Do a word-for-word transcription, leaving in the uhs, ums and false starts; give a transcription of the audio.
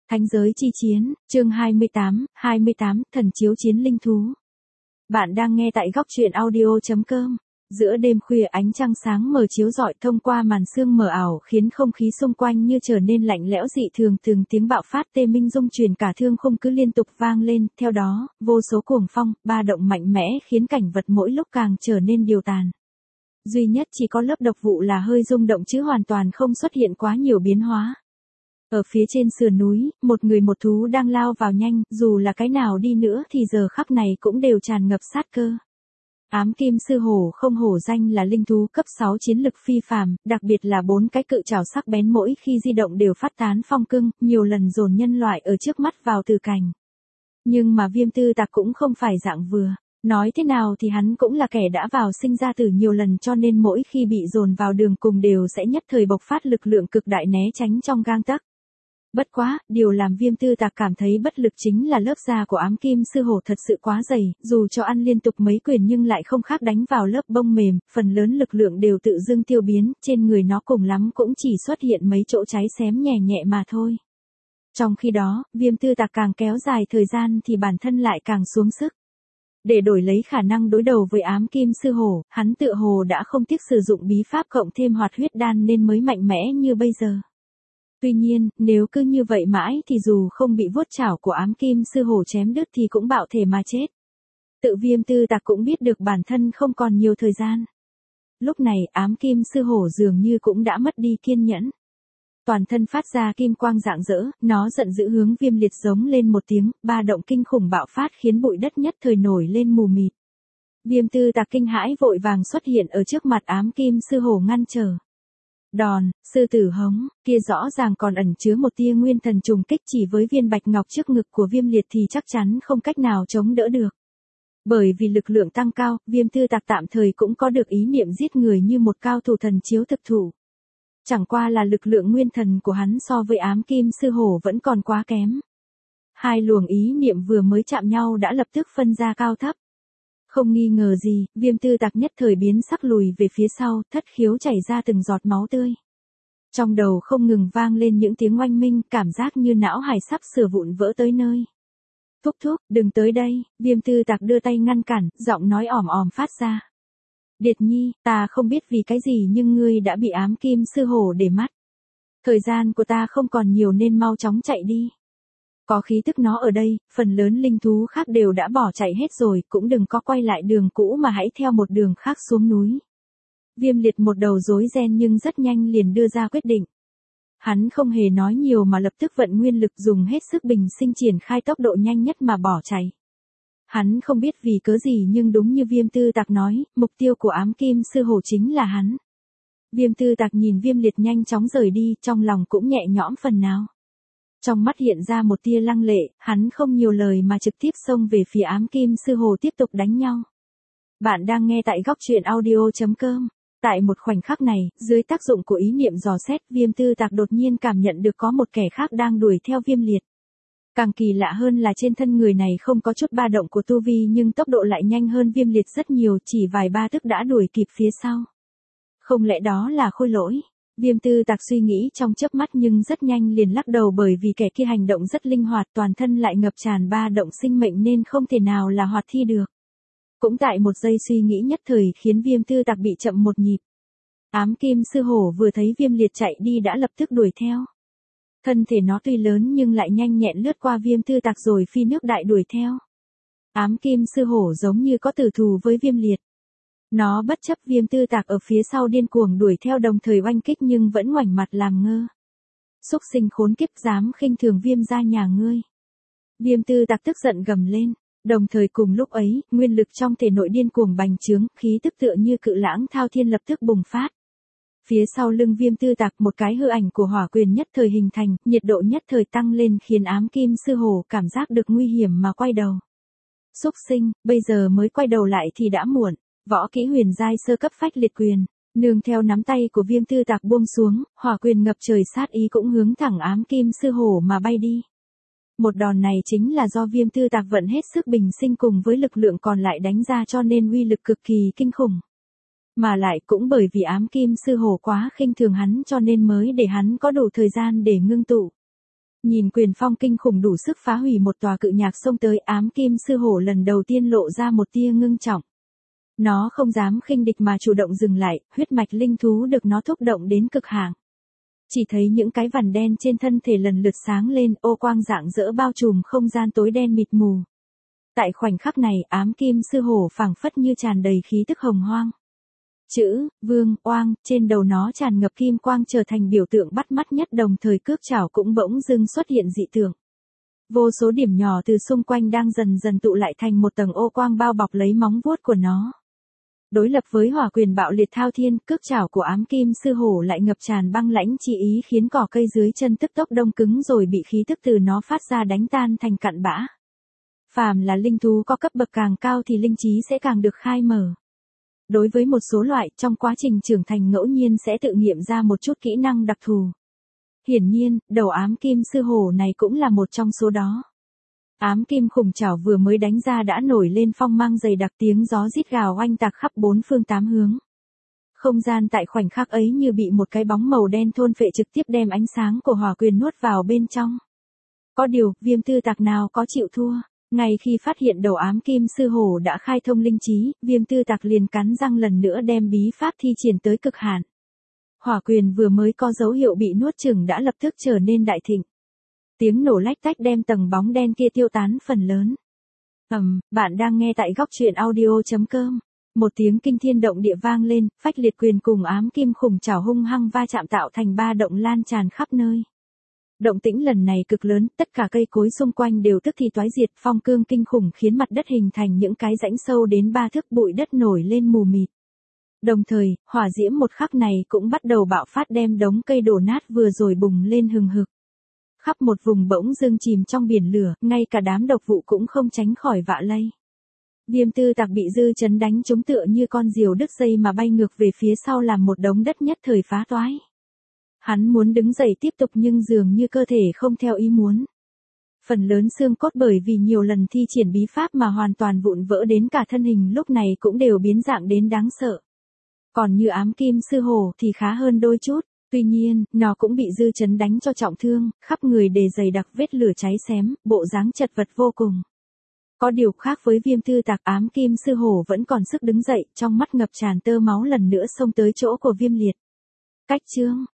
Thánh giới chi chiến, chương hai mươi tám, hai mươi tám, thần chiếu chiến linh thú. Bạn đang nghe tại góc truyện audio chấm com. Giữa đêm khuya ánh trăng sáng mờ chiếu rọi thông qua màn sương mờ ảo khiến không khí xung quanh như trở nên lạnh lẽo dị thường, từng tiếng bạo phát tê minh rung truyền cả thương khung cứ liên tục vang lên, theo đó, vô số cuồng phong, ba động mạnh mẽ khiến cảnh vật mỗi lúc càng trở nên điều tàn. Duy nhất chỉ có lớp độc vụ là hơi rung động chứ hoàn toàn không xuất hiện quá nhiều biến hóa. Ở phía trên sườn núi, một người một thú đang lao vào nhanh, dù là cái nào đi nữa thì giờ khắc này cũng đều tràn ngập sát cơ. Ám kim sư hổ không hổ danh là linh thú cấp sáu chiến lực phi phàm, đặc biệt là bốn cái cự trảo sắc bén mỗi khi di động đều phát tán phong cưng, nhiều lần dồn nhân loại ở trước mắt vào từ cảnh. Nhưng mà Viêm Tư Tạc cũng không phải dạng vừa. Nói thế nào thì hắn cũng là kẻ đã vào sinh ra tử nhiều lần, cho nên mỗi khi bị dồn vào đường cùng đều sẽ nhất thời bộc phát lực lượng cực đại né tránh trong gang tấc. Bất quá, điều làm Viêm Tư Tạc cảm thấy bất lực chính là lớp da của ám kim sư hổ thật sự quá dày, dù cho ăn liên tục mấy quyền nhưng lại không khác đánh vào lớp bông mềm, phần lớn lực lượng đều tự dưng tiêu biến, trên người nó cùng lắm cũng chỉ xuất hiện mấy chỗ cháy xém nhẹ nhẹ mà thôi. Trong khi đó, Viêm Tư Tạc càng kéo dài thời gian thì bản thân lại càng xuống sức. Để đổi lấy khả năng đối đầu với ám kim sư hổ, hắn tựa hồ đã không tiếc sử dụng bí pháp cộng thêm hoạt huyết đan nên mới mạnh mẽ như bây giờ. Tuy nhiên, nếu cứ như vậy mãi thì dù không bị vuốt chảo của ám kim sư hổ chém đứt thì cũng bạo thể mà chết. Tự Viêm Tư Tạc cũng biết được bản thân không còn nhiều thời gian. Lúc này ám kim sư hổ dường như cũng đã mất đi kiên nhẫn. Toàn thân phát ra kim quang rạng rỡ, nó giận dữ hướng Viêm Liệt giống lên một tiếng, ba động kinh khủng bạo phát khiến bụi đất nhất thời nổi lên mù mịt. Viêm Tư Tạc kinh hãi vội vàng xuất hiện ở trước mặt ám kim sư hổ ngăn trở. Đòn, sư tử hống, kia rõ ràng còn ẩn chứa một tia nguyên thần trùng kích, chỉ với viên bạch ngọc trước ngực của Viêm Liệt thì chắc chắn không cách nào chống đỡ được. Bởi vì lực lượng tăng cao, Viêm Tư Tạc tạm thời cũng có được ý niệm giết người như một cao thủ thần chiếu thực thủ. Chẳng qua là lực lượng nguyên thần của hắn so với ám kim sư hổ vẫn còn quá kém. Hai luồng ý niệm vừa mới chạm nhau đã lập tức phân ra cao thấp. Không nghi ngờ gì, Viêm Tư Tạc nhất thời biến sắc lùi về phía sau, thất khiếu chảy ra từng giọt máu tươi. Trong đầu không ngừng vang lên những tiếng oanh minh, cảm giác như não hải sắp sửa vụn vỡ tới nơi. Thúc thúc, đừng tới đây, Viêm Tư Tạc đưa tay ngăn cản, giọng nói ỏm ỏm phát ra. Điệt Nhi, ta không biết vì cái gì nhưng ngươi đã bị ám kim sư hổ để mắt. Thời gian của ta không còn nhiều nên mau chóng chạy đi. Có khí tức nó ở đây, phần lớn linh thú khác đều đã bỏ chạy hết rồi, cũng đừng có quay lại đường cũ mà hãy theo một đường khác xuống núi. Viêm Liệt một đầu rối ren nhưng rất nhanh liền đưa ra quyết định. Hắn không hề nói nhiều mà lập tức vận nguyên lực dùng hết sức bình sinh triển khai tốc độ nhanh nhất mà bỏ chạy. Hắn không biết vì cớ gì nhưng đúng như Viêm Tư Tạc nói, mục tiêu của ám kim sư hổ chính là hắn. Viêm Tư Tạc nhìn Viêm Liệt nhanh chóng rời đi, trong lòng cũng nhẹ nhõm phần nào. Trong mắt hiện ra một tia lăng lệ, hắn không nhiều lời mà trực tiếp xông về phía ám kim sư hổ tiếp tục đánh nhau. Bạn đang nghe tại góc truyện audio chấm com. Tại một khoảnh khắc này, dưới tác dụng của ý niệm dò xét, Viêm Tư Tạc đột nhiên cảm nhận được có một kẻ khác đang đuổi theo Viêm Liệt. Càng kỳ lạ hơn là trên thân người này không có chút ba động của tu vi nhưng tốc độ lại nhanh hơn Viêm Liệt rất nhiều, chỉ vài ba tức đã đuổi kịp phía sau. Không lẽ đó là Khôi Lỗi? Viêm Tư Tạc suy nghĩ trong chớp mắt nhưng rất nhanh liền lắc đầu, bởi vì kẻ kia hành động rất linh hoạt, toàn thân lại ngập tràn ba động sinh mệnh nên không thể nào là hoạt thi được. Cũng tại một giây suy nghĩ nhất thời khiến Viêm Tư Tạc bị chậm một nhịp. Ám kim sư hổ vừa thấy Viêm Liệt chạy đi đã lập tức đuổi theo. Thân thể nó tuy lớn nhưng lại nhanh nhẹn lướt qua Viêm Tư Tạc rồi phi nước đại đuổi theo. Ám kim sư hổ giống như có tử thù với Viêm Liệt. Nó bất chấp Viêm Tư Tạc ở phía sau điên cuồng đuổi theo đồng thời oanh kích nhưng vẫn ngoảnh mặt làm ngơ. Súc sinh khốn kiếp, dám khinh thường Viêm gia nhà ngươi. Viêm Tư Tạc tức giận gầm lên, đồng thời cùng lúc ấy, nguyên lực trong thể nội điên cuồng bành trướng, khí tức tựa như cự lãng thao thiên lập tức bùng phát. Phía sau lưng Viêm Tư Tạc một cái hư ảnh của hỏa quyền nhất thời hình thành, nhiệt độ nhất thời tăng lên khiến ám kim sư hổ cảm giác được nguy hiểm mà quay đầu. Súc sinh, bây giờ mới quay đầu lại thì đã muộn. Võ kỹ huyền giai sơ cấp phách liệt quyền, nương theo nắm tay của Viêm Tư Tạc buông xuống, hỏa quyền ngập trời sát ý cũng hướng thẳng ám kim sư hổ mà bay đi. Một đòn này chính là do Viêm Tư Tạc vận hết sức bình sinh cùng với lực lượng còn lại đánh ra cho nên uy lực cực kỳ kinh khủng. Mà lại cũng bởi vì ám kim sư hổ quá khinh thường hắn cho nên mới để hắn có đủ thời gian để ngưng tụ. Nhìn quyền phong kinh khủng đủ sức phá hủy một tòa cự nhạc xông tới, ám kim sư hổ lần đầu tiên lộ ra một tia ngưng trọng. Nó không dám khinh địch mà chủ động dừng lại, huyết mạch linh thú được nó thúc động đến cực hạn. Chỉ thấy những cái vằn đen trên thân thể lần lượt sáng lên, ô quang rạng rỡ bao trùm không gian tối đen mịt mù. Tại khoảnh khắc này, ám kim sư hổ phảng phất như tràn đầy khí tức hồng hoang. Chữ vương oang trên đầu nó tràn ngập kim quang trở thành biểu tượng bắt mắt nhất, đồng thời cước chảo cũng bỗng dưng xuất hiện dị tượng. Vô số điểm nhỏ từ xung quanh đang dần dần tụ lại thành một tầng ô quang bao bọc lấy móng vuốt của nó. Đối lập với hỏa quyền bạo liệt thao thiên, cước chảo của ám kim sư hổ lại ngập tràn băng lãnh chi ý, khiến cỏ cây dưới chân tức tốc đông cứng rồi bị khí tức từ nó phát ra đánh tan thành cặn bã. Phàm là linh thú có cấp bậc càng cao thì linh trí sẽ càng được khai mở. Đối với một số loại, trong quá trình trưởng thành ngẫu nhiên sẽ tự nghiệm ra một chút kỹ năng đặc thù. Hiển nhiên, đầu ám kim sư hổ này cũng là một trong số đó. Ám kim khủng chảo vừa mới đánh ra đã nổi lên phong mang dày đặc, tiếng gió rít gào oanh tạc khắp bốn phương tám hướng. Không gian tại khoảnh khắc ấy như bị một cái bóng màu đen thôn phệ, trực tiếp đem ánh sáng của hỏa quyền nuốt vào bên trong. Có điều, viêm tư tặc nào có chịu thua. Ngay khi phát hiện đầu ám kim sư hổ đã khai thông linh trí, viêm tư tặc liền cắn răng lần nữa đem bí pháp thi triển tới cực hạn. Hỏa quyền vừa mới có dấu hiệu bị nuốt chửng đã lập tức trở nên đại thịnh. Tiếng nổ lách tách đem tầng bóng đen kia tiêu tán phần lớn. Ầm, um, bạn đang nghe tại góc truyện audio chấm com. Một tiếng kinh thiên động địa vang lên, phách liệt quyền cùng ám kim khủng chảo hung hăng va chạm tạo thành ba động lan tràn khắp nơi. Động tĩnh lần này cực lớn, tất cả cây cối xung quanh đều tức thì toái diệt, phong cương kinh khủng khiến mặt đất hình thành những cái rãnh sâu đến ba thước, bụi đất nổi lên mù mịt. Đồng thời, hỏa diễm một khắc này cũng bắt đầu bạo phát, đem đống cây đổ nát vừa rồi bùng lên hừng hực. Khắp một vùng bỗng dưng chìm trong biển lửa, ngay cả đám độc vụ cũng không tránh khỏi vạ lây. Viêm tư tặc bị dư chấn đánh trúng tựa như con diều đứt dây mà bay ngược về phía sau, làm một đống đất nhất thời phá toái. Hắn muốn đứng dậy tiếp tục nhưng dường như cơ thể không theo ý muốn. Phần lớn xương cốt bởi vì nhiều lần thi triển bí pháp mà hoàn toàn vụn vỡ, đến cả thân hình lúc này cũng đều biến dạng đến đáng sợ. Còn như ám kim sư hổ thì khá hơn đôi chút, tuy nhiên, nó cũng bị dư chấn đánh cho trọng thương, khắp người đầy dày đặc vết lửa cháy xém, bộ dáng chật vật vô cùng. Có điều khác với viêm tư tặc, ám kim sư hổ vẫn còn sức đứng dậy, trong mắt ngập tràn tơ máu lần nữa xông tới chỗ của viêm liệt. Cách chương